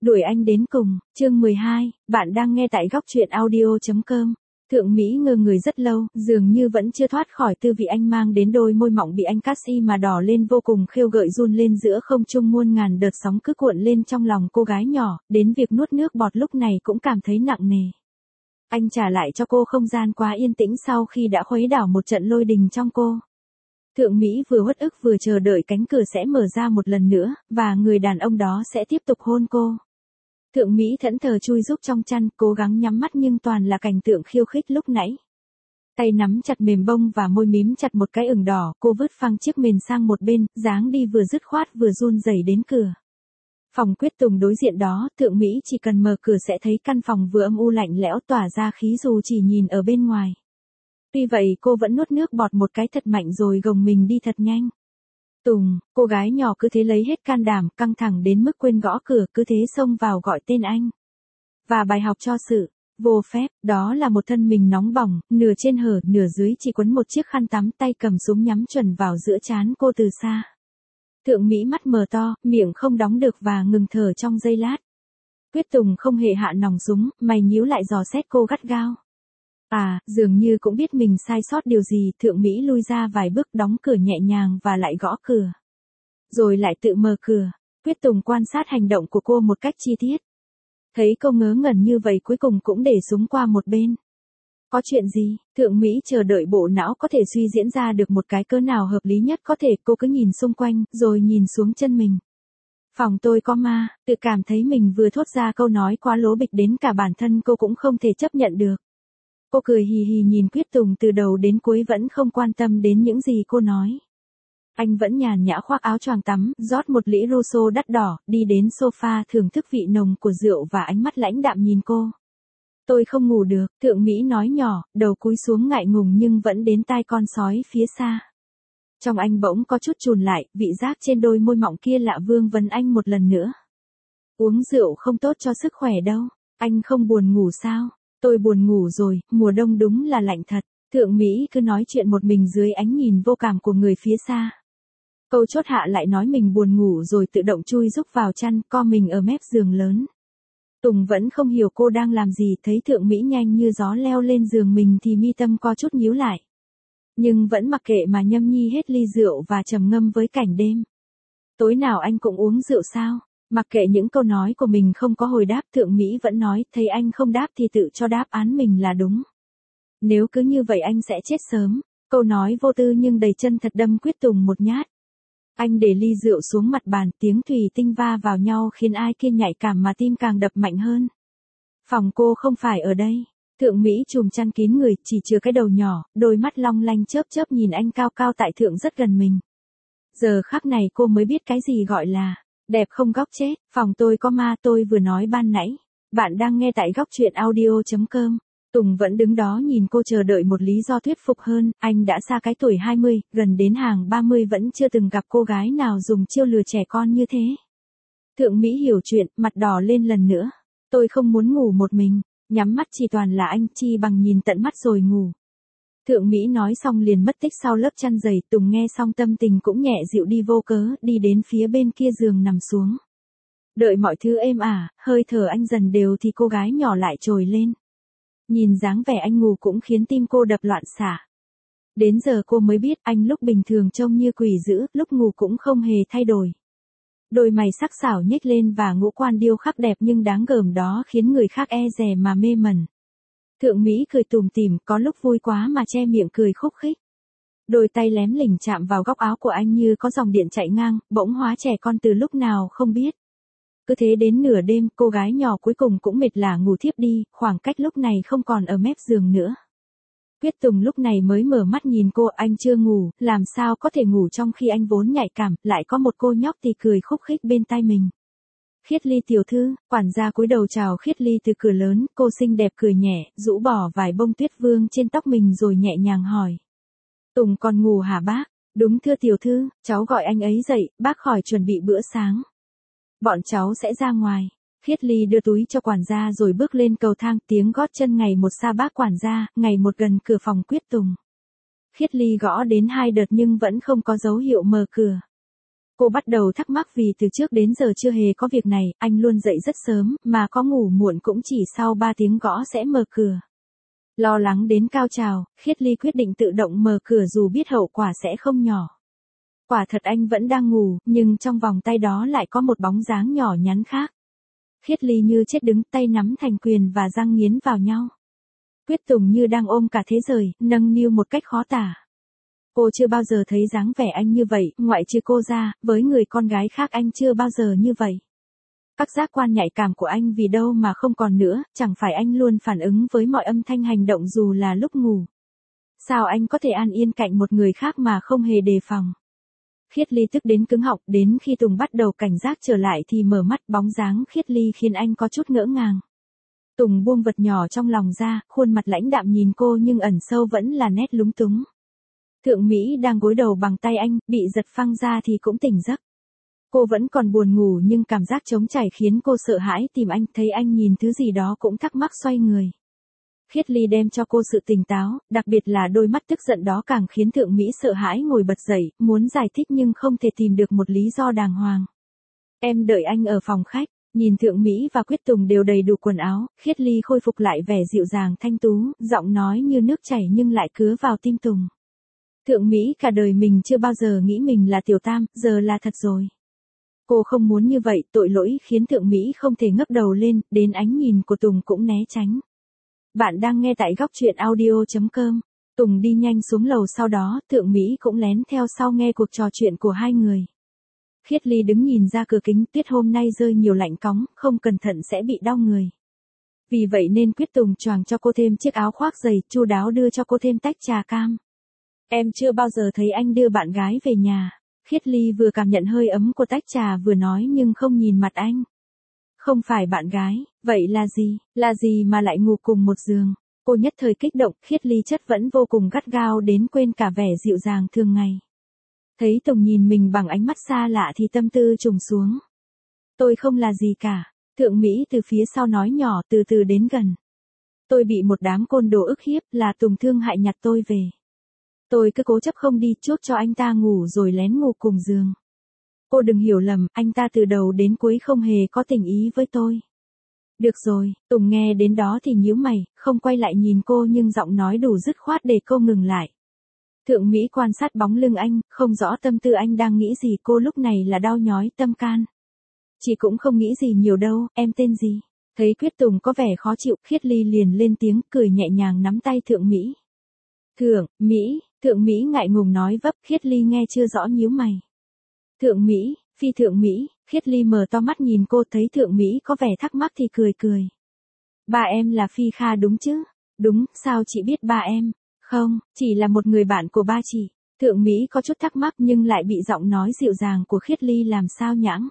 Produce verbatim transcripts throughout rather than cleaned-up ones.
Đuổi anh đến cùng, chương mười hai, bạn đang nghe tại góc truyện audio chấm com. Thượng Mỹ ngơ người rất lâu, dường như vẫn chưa thoát khỏi tư vị anh mang đến, đôi môi mọng bị anh cắt xi mà đỏ lên vô cùng khêu gợi, run lên giữa không trung, muôn ngàn đợt sóng cứ cuộn lên trong lòng cô gái nhỏ, đến việc nuốt nước bọt lúc này cũng cảm thấy nặng nề. Anh trả lại cho cô không gian quá yên tĩnh sau khi đã khuấy đảo một trận lôi đình trong cô. Thượng Mỹ vừa uất ức vừa chờ đợi cánh cửa sẽ mở ra một lần nữa, và người đàn ông đó sẽ tiếp tục hôn cô. Thượng Mỹ thẫn thờ chui rúc trong chăn, cố gắng nhắm mắt nhưng toàn là cảnh tượng khiêu khích lúc nãy. Tay nắm chặt mềm bông và môi mím chặt một cái ửng đỏ, cô vứt phăng chiếc mền sang một bên, dáng đi vừa dứt khoát vừa run rẩy đến cửa. Phòng Quyết Tùng đối diện đó, Thượng Mỹ chỉ cần mở cửa sẽ thấy căn phòng vừa âm u lạnh lẽo tỏa ra khí dù chỉ nhìn ở bên ngoài. Tuy vậy cô vẫn nuốt nước bọt một cái thật mạnh rồi gồng mình đi thật nhanh. Tùng, cô gái nhỏ cứ thế lấy hết can đảm, căng thẳng đến mức quên gõ cửa, cứ thế xông vào gọi tên anh. Và bài học cho sự vô phép, đó là một thân mình nóng bỏng, nửa trên hở, nửa dưới chỉ quấn một chiếc khăn tắm, tay cầm súng nhắm chuẩn vào giữa trán cô từ xa. Thượng Mỹ mắt mờ to, miệng không đóng được và ngừng thở trong giây lát. Quyết Tùng không hề hạ nòng súng, mày nhíu lại dò xét cô gắt gao. À, dường như cũng biết mình sai sót điều gì, Thượng Mỹ lui ra vài bước, đóng cửa nhẹ nhàng và lại gõ cửa. Rồi lại tự mở cửa. Quyết Tùng quan sát hành động của cô một cách chi tiết. Thấy cô ngớ ngẩn như vậy cuối cùng cũng để súng qua một bên. Có chuyện gì? Thượng Mỹ chờ đợi bộ não có thể suy diễn ra được một cái cớ nào hợp lý nhất có thể, cô cứ nhìn xung quanh, rồi nhìn xuống chân mình. Phòng tôi có ma, tự cảm thấy mình vừa thốt ra câu nói quá lố bịch đến cả bản thân cô cũng không thể chấp nhận được. Cô cười hì hì nhìn Quyết Tùng từ đầu đến cuối vẫn không quan tâm đến những gì cô nói. Anh vẫn nhàn nhã khoác áo choàng tắm, rót một lĩ Rousseau đắt đỏ, đi đến sofa thưởng thức vị nồng của rượu và ánh mắt lãnh đạm nhìn cô. Tôi không ngủ được, Thượng Mỹ nói nhỏ, đầu cúi xuống ngại ngùng nhưng vẫn đến tai con sói phía xa. Trong anh bỗng có chút chùn lại, vị giác trên đôi môi mọng kia lạ vương vấn anh một lần nữa. Uống rượu không tốt cho sức khỏe đâu, anh không buồn ngủ sao? Tôi buồn ngủ rồi, mùa đông đúng là lạnh thật. Thượng Mỹ cứ nói chuyện một mình dưới ánh nhìn vô cảm của người phía xa. Câu chốt hạ lại nói mình buồn ngủ rồi tự động chui rúc vào chăn, co mình ở mép giường lớn. Tùng vẫn không hiểu cô đang làm gì, thấy Thượng Mỹ nhanh như gió leo lên giường mình thì mi tâm co chút nhíu lại. Nhưng vẫn mặc kệ mà nhâm nhi hết ly rượu và trầm ngâm với cảnh đêm. Tối nào anh cũng uống rượu sao? Mặc kệ những câu nói của mình không có hồi đáp, Thượng Mỹ vẫn nói, thấy anh không đáp thì tự cho đáp án mình là đúng. Nếu cứ như vậy anh sẽ chết sớm. Câu nói vô tư nhưng đầy chân thật đâm Quyết Tùng một nhát. Anh để ly rượu xuống mặt bàn, tiếng thủy tinh va vào nhau khiến ai kia nhạy cảm mà tim càng đập mạnh hơn. Phòng cô không phải ở đây. Thượng Mỹ chùm chăn kín người, chỉ chừa cái đầu nhỏ, đôi mắt long lanh chớp chớp nhìn anh cao cao tại thượng rất gần mình. Giờ khắc này cô mới biết cái gì gọi là đẹp không góc chết. Phòng tôi có ma, tôi vừa nói ban nãy. Bạn đang nghe tại góc truyện audio chấm com. Tùng vẫn đứng đó nhìn cô chờ đợi một lý do thuyết phục hơn, anh đã xa cái tuổi hai mươi, gần đến hàng ba mươi vẫn chưa từng gặp cô gái nào dùng chiêu lừa trẻ con như thế. Thượng Mỹ hiểu chuyện, mặt đỏ lên lần nữa. Tôi không muốn ngủ một mình, nhắm mắt chỉ toàn là anh, chi bằng nhìn tận mắt rồi ngủ. Thượng Mỹ nói xong liền mất tích sau lớp chăn dày, Tùng nghe xong tâm tình cũng nhẹ dịu đi vô cớ, đi đến phía bên kia giường nằm xuống. Đợi mọi thứ êm ả, hơi thở anh dần đều thì cô gái nhỏ lại trồi lên. Nhìn dáng vẻ anh ngủ cũng khiến tim cô đập loạn xạ. Đến giờ cô mới biết anh lúc bình thường trông như quỷ dữ, lúc ngủ cũng không hề thay đổi. Đôi mày sắc sảo nhếch lên và ngũ quan điêu khắc đẹp nhưng đáng gờm đó khiến người khác e dè mà mê mẩn. Thượng Mỹ cười tủm tỉm, có lúc vui quá mà che miệng cười khúc khích. Đôi tay lém lỉnh chạm vào góc áo của anh như có dòng điện chạy ngang, bỗng hóa trẻ con từ lúc nào không biết. Cứ thế đến nửa đêm, cô gái nhỏ cuối cùng cũng mệt lả ngủ thiếp đi, khoảng cách lúc này không còn ở mép giường nữa. Quyết Tùng lúc này mới mở mắt nhìn cô, anh chưa ngủ, làm sao có thể ngủ trong khi anh vốn nhạy cảm, lại có một cô nhóc thì cười khúc khích bên tai mình. Khiết Ly tiểu thư, quản gia cúi đầu chào Khiết Ly từ cửa lớn, cô xinh đẹp cười nhẹ, rũ bỏ vài bông tuyết vương trên tóc mình rồi nhẹ nhàng hỏi. Tùng còn ngủ hả bác? Đúng thưa tiểu thư, cháu gọi anh ấy dậy, bác khỏi chuẩn bị bữa sáng. Bọn cháu sẽ ra ngoài. Khiết Ly đưa túi cho quản gia rồi bước lên cầu thang, tiếng gót chân ngày một xa bác quản gia, ngày một gần cửa phòng Quyết Tùng. Khiết Ly gõ đến hai đợt nhưng vẫn không có dấu hiệu mở cửa. Cô bắt đầu thắc mắc vì từ trước đến giờ chưa hề có việc này, anh luôn dậy rất sớm, mà có ngủ muộn cũng chỉ sau ba tiếng gõ sẽ mở cửa. Lo lắng đến cao trào, Khiết Ly quyết định tự động mở cửa dù biết hậu quả sẽ không nhỏ. Quả thật anh vẫn đang ngủ, nhưng trong vòng tay đó lại có một bóng dáng nhỏ nhắn khác. Khiết Ly như chết đứng, tay nắm thành quyền và răng nghiến vào nhau. Quyết Tùng như đang ôm cả thế giới, nâng niu một cách khó tả. Cô chưa bao giờ thấy dáng vẻ anh như vậy, ngoại trừ cô ra, với người con gái khác anh chưa bao giờ như vậy. Các giác quan nhạy cảm của anh vì đâu mà không còn nữa, chẳng phải anh luôn phản ứng với mọi âm thanh hành động dù là lúc ngủ. Sao anh có thể an yên cạnh một người khác mà không hề đề phòng? Khiết Ly tức đến cứng họng, đến khi Tùng bắt đầu cảnh giác trở lại thì mở mắt, bóng dáng Khiết Ly khiến anh có chút ngỡ ngàng. Tùng buông vật nhỏ trong lòng ra, khuôn mặt lãnh đạm nhìn cô nhưng ẩn sâu vẫn là nét lúng túng. Thượng Mỹ đang gối đầu bằng tay anh, bị giật phăng ra thì cũng tỉnh giấc. Cô vẫn còn buồn ngủ nhưng cảm giác trống trải khiến cô sợ hãi tìm anh, thấy anh nhìn thứ gì đó cũng thắc mắc xoay người. Khiết Ly đem cho cô sự tỉnh táo, đặc biệt là đôi mắt tức giận đó càng khiến Thượng Mỹ sợ hãi ngồi bật dậy, muốn giải thích nhưng không thể tìm được một lý do đàng hoàng. Em đợi anh ở phòng khách, nhìn Thượng Mỹ và Quyết Tùng đều đầy đủ quần áo, Khiết Ly khôi phục lại vẻ dịu dàng thanh tú, giọng nói như nước chảy nhưng lại cứa vào tim Tùng. Thượng Mỹ cả đời mình chưa bao giờ nghĩ mình là tiểu tam, giờ là thật rồi. Cô không muốn như vậy, tội lỗi khiến Thượng Mỹ không thể ngước đầu lên, đến ánh nhìn của Tùng cũng né tránh. Bạn đang nghe tại góc truyện audio chấm com. Tùng đi nhanh xuống lầu, sau đó, Thượng Mỹ cũng lén theo sau nghe cuộc trò chuyện của hai người. Khiết Ly đứng nhìn ra cửa kính, tuyết hôm nay rơi nhiều lạnh cóng, không cẩn thận sẽ bị đau người. Vì vậy nên Quyết Tùng choàng cho cô thêm chiếc áo khoác dày, chu đáo đưa cho cô thêm tách trà cam. Em chưa bao giờ thấy anh đưa bạn gái về nhà. Khiết Ly vừa cảm nhận hơi ấm của tách trà vừa nói nhưng không nhìn mặt anh. Không phải bạn gái, vậy là gì, là gì mà lại ngủ cùng một giường? Cô nhất thời kích động, Khiết Ly chất vẫn vô cùng gắt gao đến quên cả vẻ dịu dàng thường ngày. Thấy Tùng nhìn mình bằng ánh mắt xa lạ thì tâm tư trùng xuống. Tôi không là gì cả, Thượng Mỹ từ phía sau nói nhỏ, từ từ đến gần. Tôi bị một đám côn đồ ức hiếp, là Tùng thương hại nhặt tôi về. Tôi cứ cố chấp không đi, chuốc cho anh ta ngủ rồi lén ngủ cùng giường. Cô đừng hiểu lầm, anh ta từ đầu đến cuối không hề có tình ý với tôi. Được rồi, Tùng nghe đến đó thì nhíu mày, không quay lại nhìn cô nhưng giọng nói đủ dứt khoát để cô ngừng lại. Thượng Mỹ quan sát bóng lưng anh, không rõ tâm tư anh đang nghĩ gì, cô lúc này là đau nhói tâm can. Chị cũng không nghĩ gì nhiều đâu, em tên gì? Thấy Quyết Tùng có vẻ khó chịu, Khiết Ly liền lên tiếng, cười nhẹ nhàng nắm tay Thượng Mỹ. Thượng Mỹ, Thượng Mỹ ngại ngùng nói vấp, Khiết Ly nghe chưa rõ nhíu mày. Thượng Mỹ, Phi Thượng Mỹ, Khiết Ly mở to mắt nhìn cô, thấy Thượng Mỹ có vẻ thắc mắc thì cười cười. Ba em là Phi Kha đúng chứ? Đúng, sao chị biết ba em? Không, chỉ là một người bạn của ba chị. Thượng Mỹ có chút thắc mắc nhưng lại bị giọng nói dịu dàng của Khiết Ly làm sao nhãng.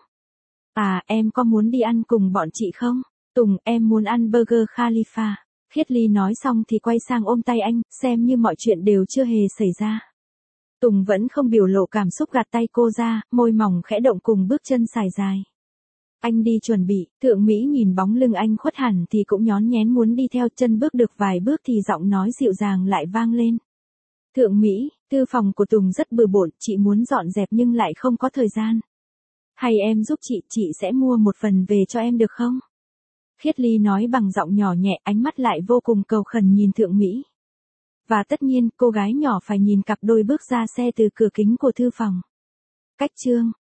À, em có muốn đi ăn cùng bọn chị không? Tùng, em muốn ăn burger Khalifa. Khiết Ly nói xong thì quay sang ôm tay anh, xem như mọi chuyện đều chưa hề xảy ra. Tùng vẫn không biểu lộ cảm xúc, gạt tay cô ra, môi mỏng khẽ động cùng bước chân sải dài. Anh đi chuẩn bị, Thượng Mỹ nhìn bóng lưng anh khuất hẳn thì cũng nhón nhén muốn đi theo, chân bước được vài bước thì giọng nói dịu dàng lại vang lên. Thượng Mỹ, thư phòng của Tùng rất bừa bộn, chị muốn dọn dẹp nhưng lại không có thời gian. Hay em giúp chị, chị sẽ mua một phần về cho em được không? Khiết Ly nói bằng giọng nhỏ nhẹ, ánh mắt lại vô cùng cầu khẩn nhìn Thượng Mỹ. Và tất nhiên, cô gái nhỏ phải nhìn cặp đôi bước ra xe từ cửa kính của thư phòng. Cách chương